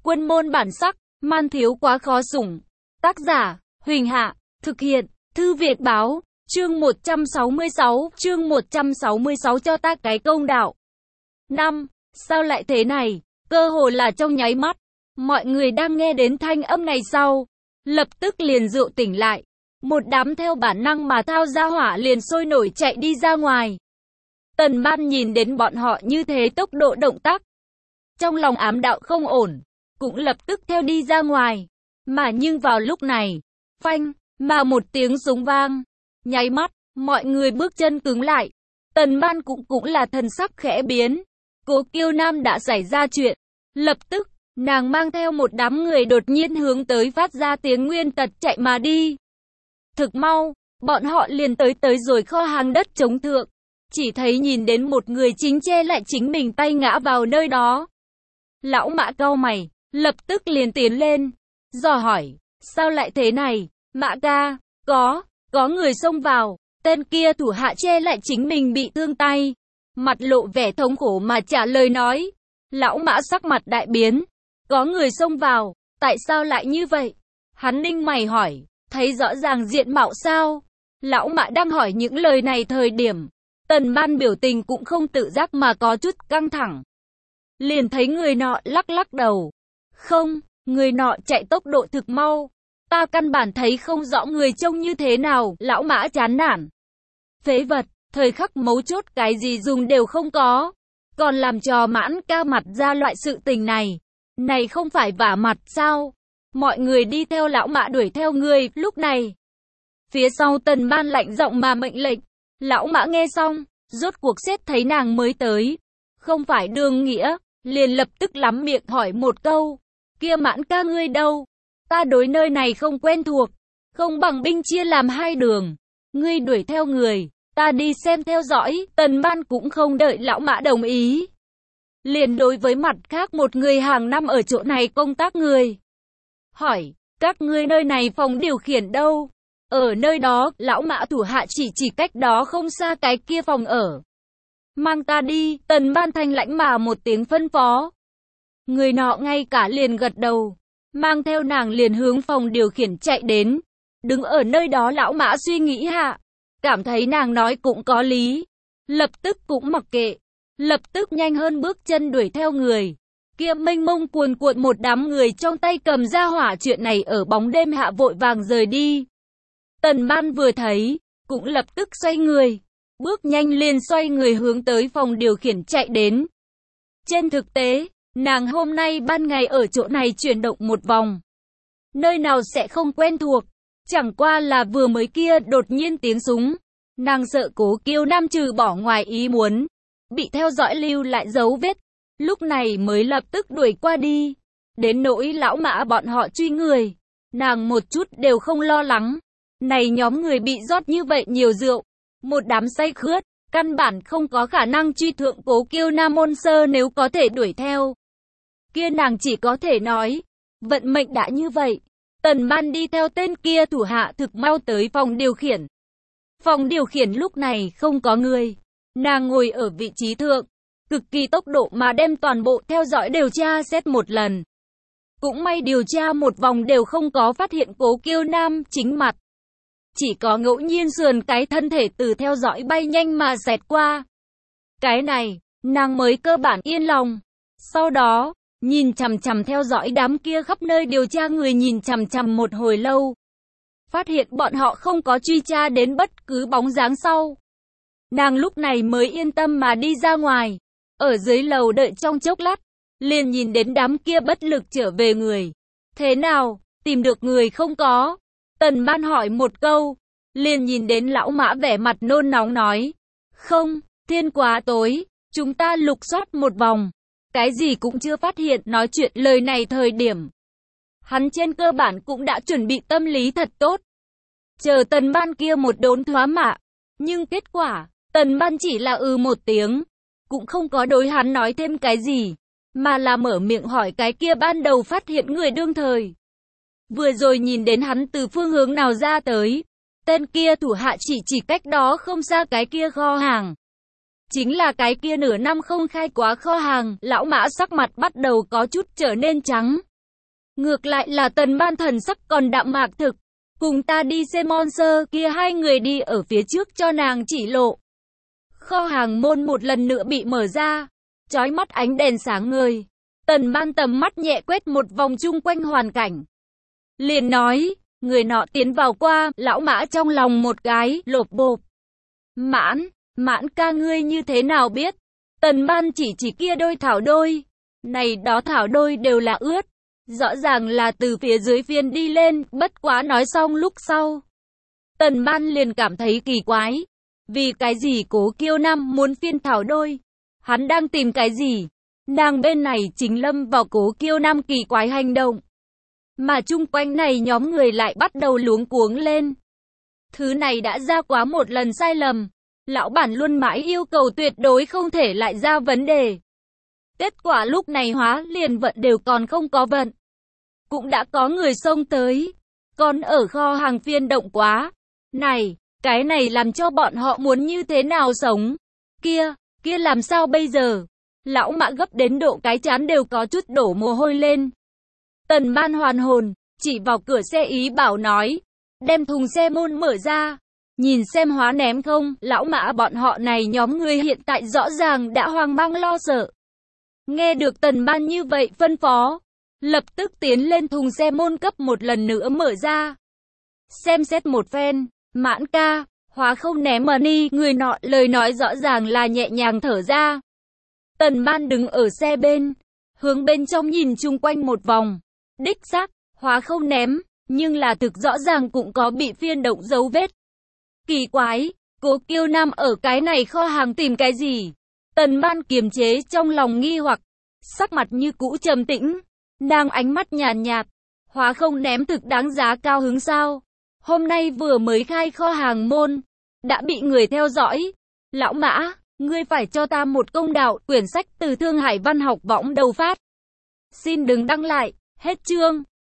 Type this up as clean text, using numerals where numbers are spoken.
Quân môn bản sắc, man thiếu quá khó sủng. Tác giả, Huỳnh Hạ, thực hiện, Thư Việt Báo, chương 166 cho ta cái công đạo. 5. Sao lại thế này? Cơ hồ là trong nháy mắt, mọi người đang nghe đến thanh âm này sau, lập tức liền rượu tỉnh lại. Một đám theo bản năng mà thao ra hỏa liền sôi nổi chạy đi ra ngoài. Tần Ban nhìn đến bọn họ như thế tốc độ động tác, trong lòng ám đạo không ổn, cũng lập tức theo đi ra ngoài. Mà nhưng vào lúc này, phanh, mà một tiếng súng vang, nháy mắt, mọi người bước chân cứng lại. Tần Ban cũng là thần sắc khẽ biến. Cố Kiêu Nam đã xảy ra chuyện. Lập tức, nàng mang theo một đám người đột nhiên hướng tới phát ra tiếng nguyên tật chạy mà đi. Thực mau, bọn họ liền tới rồi kho hàng đất chống thượng. Chỉ thấy nhìn đến một người chính che lại chính mình tay ngã vào nơi đó. Lão Mã cau mày, lập tức liền tiến lên, dò hỏi, sao lại thế này, Mã ca, có người xông vào, tên kia thủ hạ che lại chính mình bị thương tay. Mặt lộ vẻ thống khổ mà trả lời nói. Lão Mã sắc mặt đại biến, có người xông vào, tại sao lại như vậy? Hắn ninh mày hỏi, thấy rõ ràng diện mạo sao? Lão Mã đang hỏi những lời này thời điểm, Tần Ban biểu tình cũng không tự giác mà có chút căng thẳng. Liền thấy người nọ lắc đầu. Không, người nọ chạy tốc độ thực mau. Ta căn bản thấy không rõ người trông như thế nào. Lão Mã chán nản. Phế vật, thời khắc mấu chốt cái gì dùng đều không có. Còn làm trò Mãn ca mặt ra loại sự tình này. Này không phải vả mặt sao? Mọi người đi theo Lão Mã đuổi theo người. Lúc này, phía sau Tần Ban lạnh giọng mà mệnh lệnh. Lão Mã nghe xong, rốt cuộc xét thấy nàng mới tới. Không phải Đường Nghĩa, liền lập tức lắm miệng hỏi một câu. Kia Mãn ca ngươi đâu? Ta đối nơi này không quen thuộc. Không bằng binh chia làm hai đường. Ngươi đuổi theo người, ta đi xem theo dõi. Tần Ban cũng không đợi Lão Mã đồng ý. Liền đối với mặt khác một người hàng năm ở chỗ này công tác người. Hỏi, các ngươi nơi này phòng điều khiển đâu? Ở nơi đó, Lão Mã thủ hạ chỉ cách đó không xa cái kia phòng ở. Mang ta đi, Tần Ban thanh lãnh mà một tiếng phân phó. Người nọ ngay cả liền gật đầu, mang theo nàng liền hướng phòng điều khiển chạy đến. Đứng ở nơi đó Lão Mã suy nghĩ hạ, cảm thấy nàng nói cũng có lý. Lập tức cũng mặc kệ, lập tức nhanh hơn bước chân đuổi theo người. Kia mênh mông cuồn cuộn một đám người trong tay cầm ra hỏa chuyện này ở bóng đêm hạ vội vàng rời đi. Tần Ban vừa thấy, cũng lập tức xoay người, bước nhanh liền xoay người hướng tới phòng điều khiển chạy đến. Trên thực tế, nàng hôm nay ban ngày ở chỗ này chuyển động một vòng. Nơi nào sẽ không quen thuộc, chẳng qua là vừa mới kia đột nhiên tiếng súng. Nàng sợ Cố Kiêu Nam trừ bỏ ngoài ý muốn, bị theo dõi lưu lại dấu vết, lúc này mới lập tức đuổi qua đi. Đến nỗi Lão Mã bọn họ truy người, nàng một chút đều không lo lắng. Này nhóm người bị rót như vậy nhiều rượu, một đám say khướt, căn bản không có khả năng truy thượng Cố Kiêu Nam môn sơ nếu có thể đuổi theo. Kia nàng chỉ có thể nói, vận mệnh đã như vậy. Tần Ban đi theo tên kia thủ hạ thực mau tới phòng điều khiển. Phòng điều khiển lúc này không có người. Nàng ngồi ở vị trí thượng, cực kỳ tốc độ mà đem toàn bộ theo dõi điều tra xét một lần. Cũng may điều tra một vòng đều không có phát hiện Cố Kiêu Nam chính mặt. Chỉ có ngẫu nhiên sườn cái thân thể từ theo dõi bay nhanh mà xẹt qua. Cái này, nàng mới cơ bản yên lòng. Sau đó, nhìn chằm chằm theo dõi đám kia khắp nơi điều tra người nhìn chằm chằm một hồi lâu. Phát hiện bọn họ không có truy tra đến bất cứ bóng dáng sau. Nàng lúc này mới yên tâm mà đi ra ngoài. Ở dưới lầu đợi trong chốc lát, liền nhìn đến đám kia bất lực trở về người. Thế nào, tìm được người không có? Tần Ban hỏi một câu, liền nhìn đến Lão Mã vẻ mặt nôn nóng nói. Không, thiên quá tối, chúng ta lục soát một vòng. Cái gì cũng chưa phát hiện. Nói chuyện lời này thời điểm, hắn trên cơ bản cũng đã chuẩn bị tâm lý thật tốt. Chờ Tần Ban kia một đốn thoá mạ. Nhưng kết quả, Tần Ban chỉ là một tiếng. Cũng không có đối hắn nói thêm cái gì. Mà là mở miệng hỏi cái kia ban đầu phát hiện người đương thời. Vừa rồi nhìn đến hắn từ phương hướng nào ra tới. Tên kia thủ hạ chỉ cách đó không xa cái kia kho hàng. Chính là cái kia nửa năm không khai quá kho hàng. Lão Mã sắc mặt bắt đầu có chút trở nên trắng. Ngược lại là Tần Ban thần sắc còn đạm mạc thực. Cùng ta đi xem monster kia, hai người đi ở phía trước cho nàng chỉ lộ. Kho hàng môn một lần nữa bị mở ra. Chói mắt ánh đèn sáng ngời. Tần Ban tầm mắt nhẹ quét một vòng chung quanh hoàn cảnh. Liền nói, người nọ tiến vào qua, lão Mã trong lòng một cái, lộp bộp. Mãn ca ngươi như thế nào biết? Tần Ban chỉ kia đôi thảo đôi. Này đó thảo đôi đều là ướt. Rõ ràng là từ phía dưới phiên đi lên, bất quá nói xong lúc sau. Tần Ban liền cảm thấy kỳ quái. Vì cái gì Cố Kiêu Nam muốn phiên thảo đôi? Hắn đang tìm cái gì? Nàng bên này chính lâm vào Cố Kiêu Nam kỳ quái hành động. Mà chung quanh này nhóm người lại bắt đầu luống cuống lên. Thứ này đã ra quá một lần sai lầm. Lão bản luôn mãi yêu cầu tuyệt đối không thể lại ra vấn đề. Kết quả lúc này hóa liền vận đều còn không có vận. Cũng đã có người xông tới. Còn ở kho hàng phiên động quá. Này, cái này làm cho bọn họ muốn như thế nào sống? Kia làm sao bây giờ? Lão Mã gấp đến độ cái trán đều có chút đổ mồ hôi lên. Tần Ban hoàn hồn, chỉ vào cửa xe ý bảo nói. Đem thùng xe môn mở ra. Nhìn xem hóa ném không, lão Mã bọn họ này nhóm người hiện tại rõ ràng đã hoang mang lo sợ. Nghe được Tần Ban như vậy phân phó, lập tức tiến lên thùng xe môn cấp một lần nữa mở ra. Xem xét một phen, Mãn ca, hóa không ném mà ni, người nọ lời nói rõ ràng là nhẹ nhàng thở ra. Tần Ban đứng ở xe bên, hướng bên trong nhìn chung quanh một vòng. Đích xác, hóa không ném, nhưng là thực rõ ràng cũng có bị phiên động dấu vết. Kỳ quái, Cố Kiêu Nam ở cái này kho hàng tìm cái gì? Tần Ban kiềm chế trong lòng nghi hoặc, sắc mặt như cũ trầm tĩnh, đang ánh mắt nhàn nhạt, hóa không ném thực đáng giá cao hứng sao? Hôm nay vừa mới khai kho hàng môn, đã bị người theo dõi. Lão Mã, ngươi phải cho ta một công đạo, quyển sách từ Thương Hải Văn học võng đầu phát. Xin đừng đăng lại, hết chương.